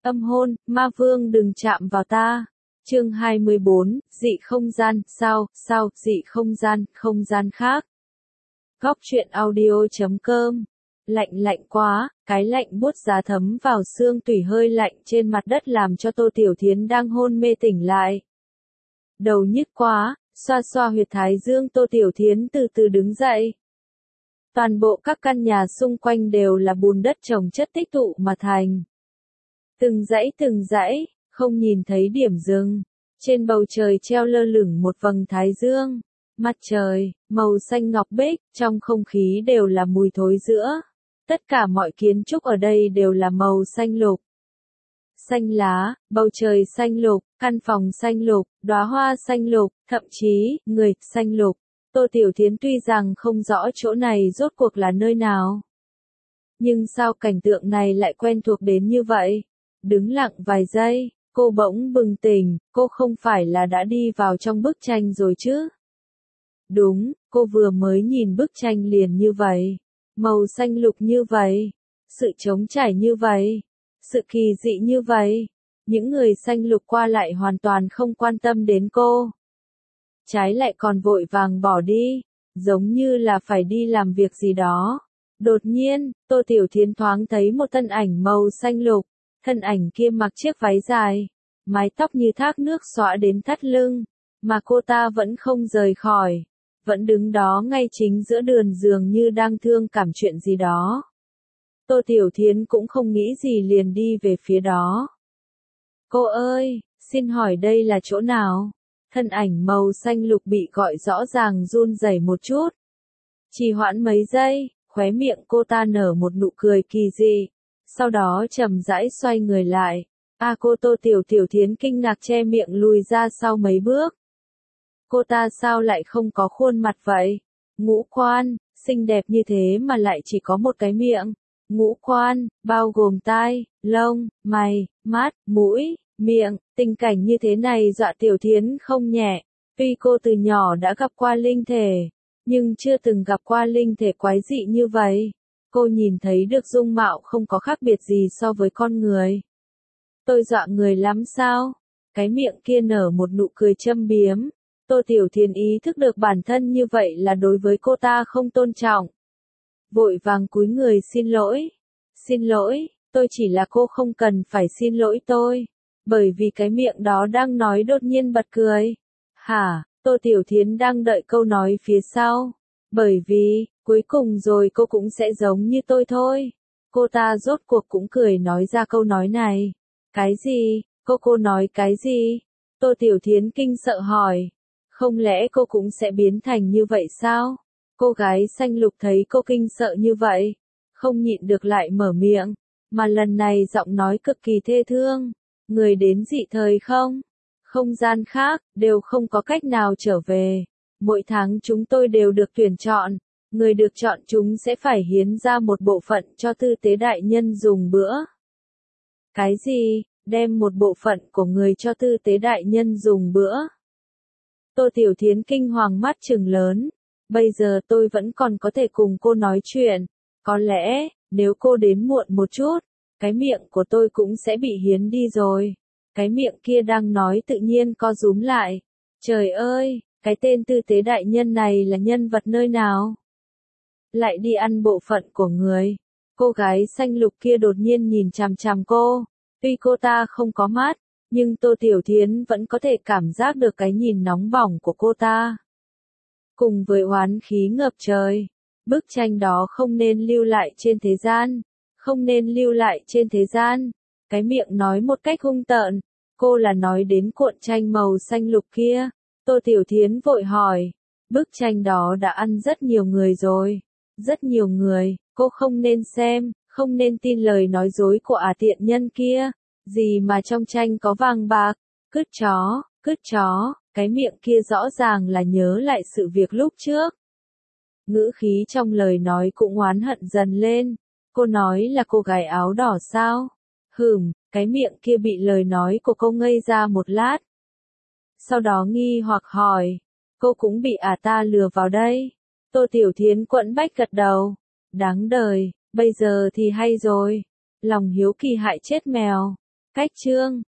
Âm hôn, ma vương đừng chạm vào ta. Chương 24, dị không gian, sao, dị không gian khác. Góc truyện audio.com. Lạnh quá, cái lạnh buốt giá thấm vào xương tủy hơi lạnh trên mặt đất làm cho Tô Tiểu Thiến đang hôn mê tỉnh lại. Đầu nhức quá, xoa xoa huyệt thái dương, Tô Tiểu Thiến từ từ đứng dậy. Toàn bộ các căn nhà xung quanh đều là bùn đất chồng chất tích tụ mà thành. Từng dãy, không nhìn thấy điểm dừng. Trên bầu trời treo lơ lửng một vầng thái dương. Mặt trời, màu xanh ngọc bích, trong không khí đều là mùi thối giữa. Tất cả mọi kiến trúc ở đây đều là màu xanh lục. Xanh lá, bầu trời xanh lục, căn phòng xanh lục, đóa hoa xanh lục, thậm chí, người, xanh lục. Tô Tiểu Thiến tuy rằng không rõ chỗ này rốt cuộc là nơi nào. Nhưng sao cảnh tượng này lại quen thuộc đến như vậy? Đứng lặng vài giây, cô bỗng bừng tỉnh, cô không phải là đã đi vào trong bức tranh rồi chứ? Đúng, cô vừa mới nhìn bức tranh liền như vậy. Màu xanh lục như vậy. Sự trống trải như vậy. Sự kỳ dị như vậy. Những người xanh lục qua lại hoàn toàn không quan tâm đến cô. Trái lại còn vội vàng bỏ đi. Giống như là phải đi làm việc gì đó. Đột nhiên, Tô Tiểu Thiến thoáng thấy một thân ảnh màu xanh lục. Thân ảnh kia mặc chiếc váy dài. Mái tóc như thác nước xõa đến thắt lưng. Mà cô ta vẫn không rời khỏi. Vẫn đứng đó ngay chính giữa đường dường như đang thương cảm chuyện gì đó. Tô Tiểu Thiến cũng không nghĩ gì liền đi về phía đó. Cô ơi, xin hỏi đây là chỗ nào? Thân ảnh màu xanh lục bị gọi rõ ràng run rẩy một chút. Trì hoãn mấy giây, khóe miệng cô ta nở một nụ cười kỳ dị. Sau đó chậm rãi xoay người lại. Cô Tô Tiểu Thiến kinh ngạc che miệng lùi ra sau mấy bước. Cô ta sao lại không có khuôn mặt vậy? Ngũ quan, xinh đẹp như thế mà lại chỉ có một cái miệng. Ngũ quan, bao gồm tai, lông, mày, mắt, mũi, miệng, tình cảnh như thế này dọa Tiểu Thiến không nhẹ. Tuy cô từ nhỏ đã gặp qua linh thể, nhưng chưa từng gặp qua linh thể quái dị như vậy. Cô nhìn thấy được dung mạo không có khác biệt gì so với con người. Tôi dọa người lắm sao? Cái miệng kia nở một nụ cười châm biếm. Tô Tiểu Thiến ý thức được bản thân như vậy là đối với cô ta không tôn trọng. Vội vàng cúi người xin lỗi. Xin lỗi, tôi chỉ là cô không cần phải xin lỗi tôi. Bởi vì cái miệng đó đang nói đột nhiên bật cười. Hả, Tô Tiểu Thiến đang đợi câu nói phía sau. Bởi vì, cuối cùng rồi cô cũng sẽ giống như tôi thôi. Cô ta rốt cuộc cũng cười nói ra câu nói này. Cái gì? Cô nói cái gì? Tô Tiểu Thiến kinh sợ hỏi. Không lẽ cô cũng sẽ biến thành như vậy sao? Cô gái xanh lục thấy cô kinh sợ như vậy. Không nhịn được lại mở miệng. Mà lần này giọng nói cực kỳ thê thương. Người đến dị thời không? Không gian khác, đều không có cách nào trở về. Mỗi tháng chúng tôi đều được tuyển chọn. Người được chọn chúng sẽ phải hiến ra một bộ phận cho tư tế đại nhân dùng bữa. Cái gì? Đem một bộ phận của người cho tư tế đại nhân dùng bữa? Tô Tiểu Thiến kinh hoàng mắt trừng lớn. Bây giờ tôi vẫn còn có thể cùng cô nói chuyện. Có lẽ, nếu cô đến muộn một chút, cái miệng của tôi cũng sẽ bị hiến đi rồi. Cái miệng kia đang nói tự nhiên co rúm lại. Trời ơi, cái tên tư tế đại nhân này là nhân vật nơi nào? Lại đi ăn bộ phận của người. Cô gái xanh lục kia đột nhiên nhìn chằm chằm cô. Tuy cô ta không có mắt, nhưng Tô Tiểu Thiến vẫn có thể cảm giác được cái nhìn nóng bỏng của cô ta. Cùng với oán khí ngập trời, bức tranh đó không nên lưu lại trên thế gian, không nên lưu lại trên thế gian. Cái miệng nói một cách hung tợn, cô là nói đến cuộn tranh màu xanh lục kia. Tô Tiểu Thiến vội hỏi, bức tranh đó đã ăn rất nhiều người rồi, rất nhiều người, cô không nên xem, không nên tin lời nói dối của tiện nhân kia. Gì mà trong tranh có vàng bạc? Cứt chó, cái miệng kia rõ ràng là nhớ lại sự việc lúc trước. Ngữ khí trong lời nói cũng oán hận dần lên. Cô nói là cô gái áo đỏ sao? Cái miệng kia bị lời nói của cô ngây ra một lát. Sau đó nghi hoặc hỏi, cô cũng bị ta lừa vào đây? Tô Tiểu Thiến quẫn bách gật đầu. Đáng đời, bây giờ thì hay rồi. Lòng hiếu kỳ hại chết mèo. Cách chương